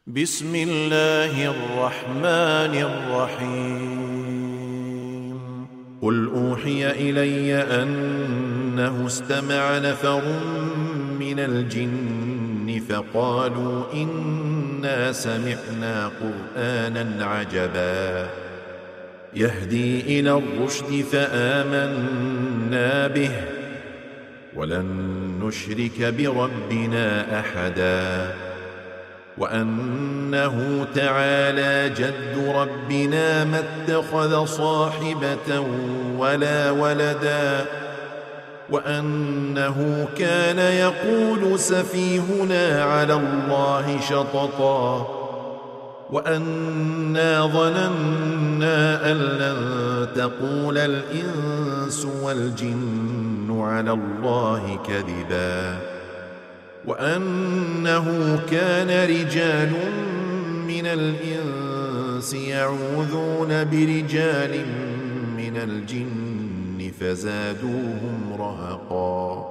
بسم الله الرحمن الرحيم قل أوحي إلي أنه استمع نفر من الجن فقالوا إنا سمعنا قرآنا عجبا يهدي إلى الرشد فآمنا به ولن نشرك بربنا أحدا وأنه تعالى جد ربنا ما اتخذ صاحبة ولا ولدا وأنه كان يقول سفيهنا على الله شططا وأنا ظننا أن لن تقول الإنس والجن على الله كذبا وأنه كان رجال من الإنس يعوذون برجال من الجن فزادوهم رهقا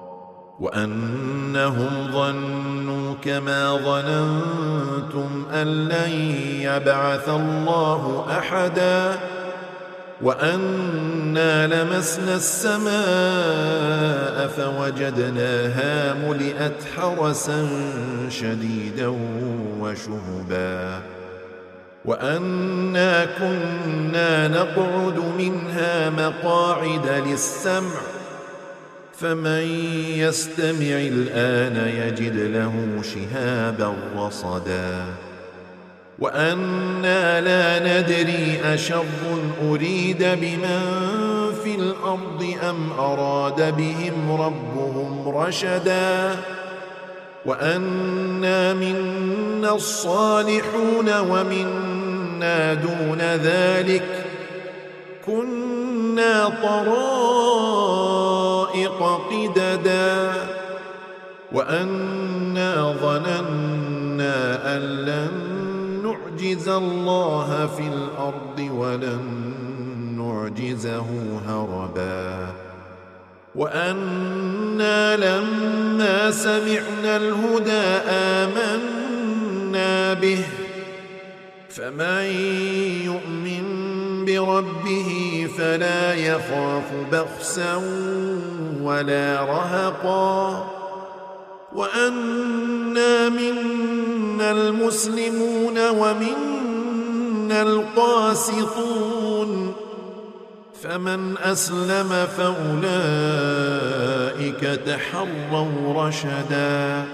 وأنهم ظنوا كما ظننتم أن لن يبعث الله أحدا وأنا لمسنا السماء فوجدناها ملئت حرسا شديدا وشهبا وأنا كنا نقعد منها مقاعد للسمع فمن يستمع الآن يجد له شهابا رصدا وأنا لا ندري أشر أريد بمن في الأرض أم أراد بهم ربهم رشدا وأنا منا الصالحون ومنا دون ذلك كنا طرائق قددا وأنا ظننا أن لن نعجز الله في الأرض ولن نعجزه هربا وأنا لما سمعنا الهدى آمنا به فمن يؤمن بربه فلا يخاف بخسا ولا رهقا وأنا منا المسلمون ومنا القاسطون فمن أسلم فأولئك تحروا رشدا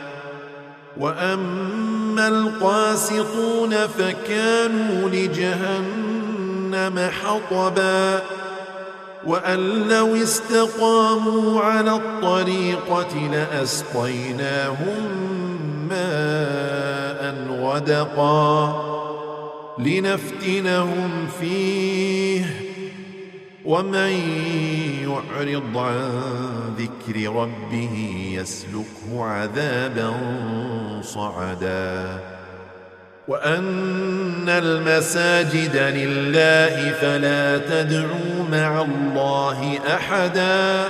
وأما القاسطون فكانوا لجهنم حطبا وأن لو استقاموا على الطريقة لأسقيناهم ماء غدقا لنفتنهم فيه ومن يعرض عن ذكر ربه يسلكه عذابا صعدا وأن المساجد لله فلا تدعوا مع الله أحدا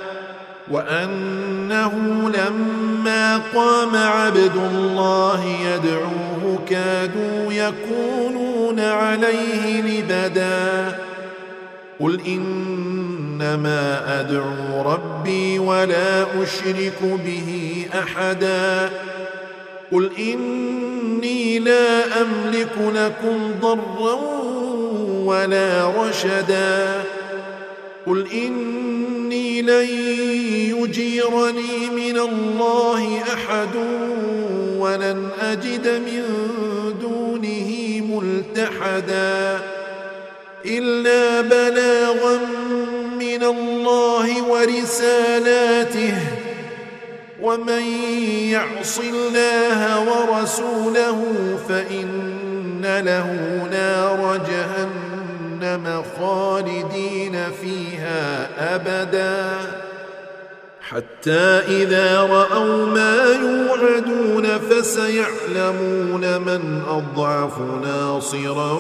وأنه لما قام عبد الله يدعوه كادوا يكونون عليه لبدا قل إنما أدعو ربي ولا أشرك به أحدا قل إني لا أملك لكم ضرا ولا رشدا قل إني لن يجيرني من الله أحد ولن أجد من دونه ملتحدا إلا بلاغا من الله ورسالاته ومن يعص الله ورسوله فإن له نار جهنم خالدين فيها أبدا حتى إذا رأوا ما يوعدون فسيعلمون من أضعف ناصرا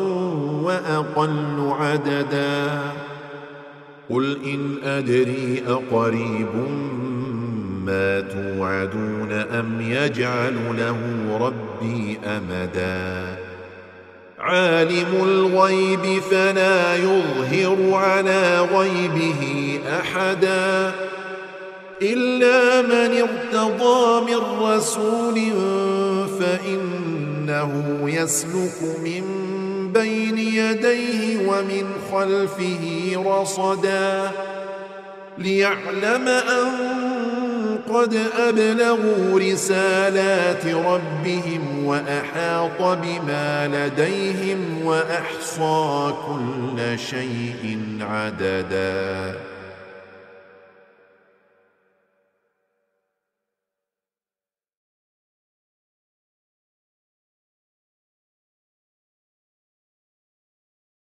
وأقل عددا قل إن أدري أقريب ما توعدون أم يجعل له ربي أمدا عالم الغيب فلا يظهر على غيبه أحدا إلا من ارتضى من رسول فإنه يسلك من بين يديه ومن خلفه رصدا ليعلم أن قد أبلغوا رسالات ربهم وأحاط بما لديهم وأحصى كل شيء عددا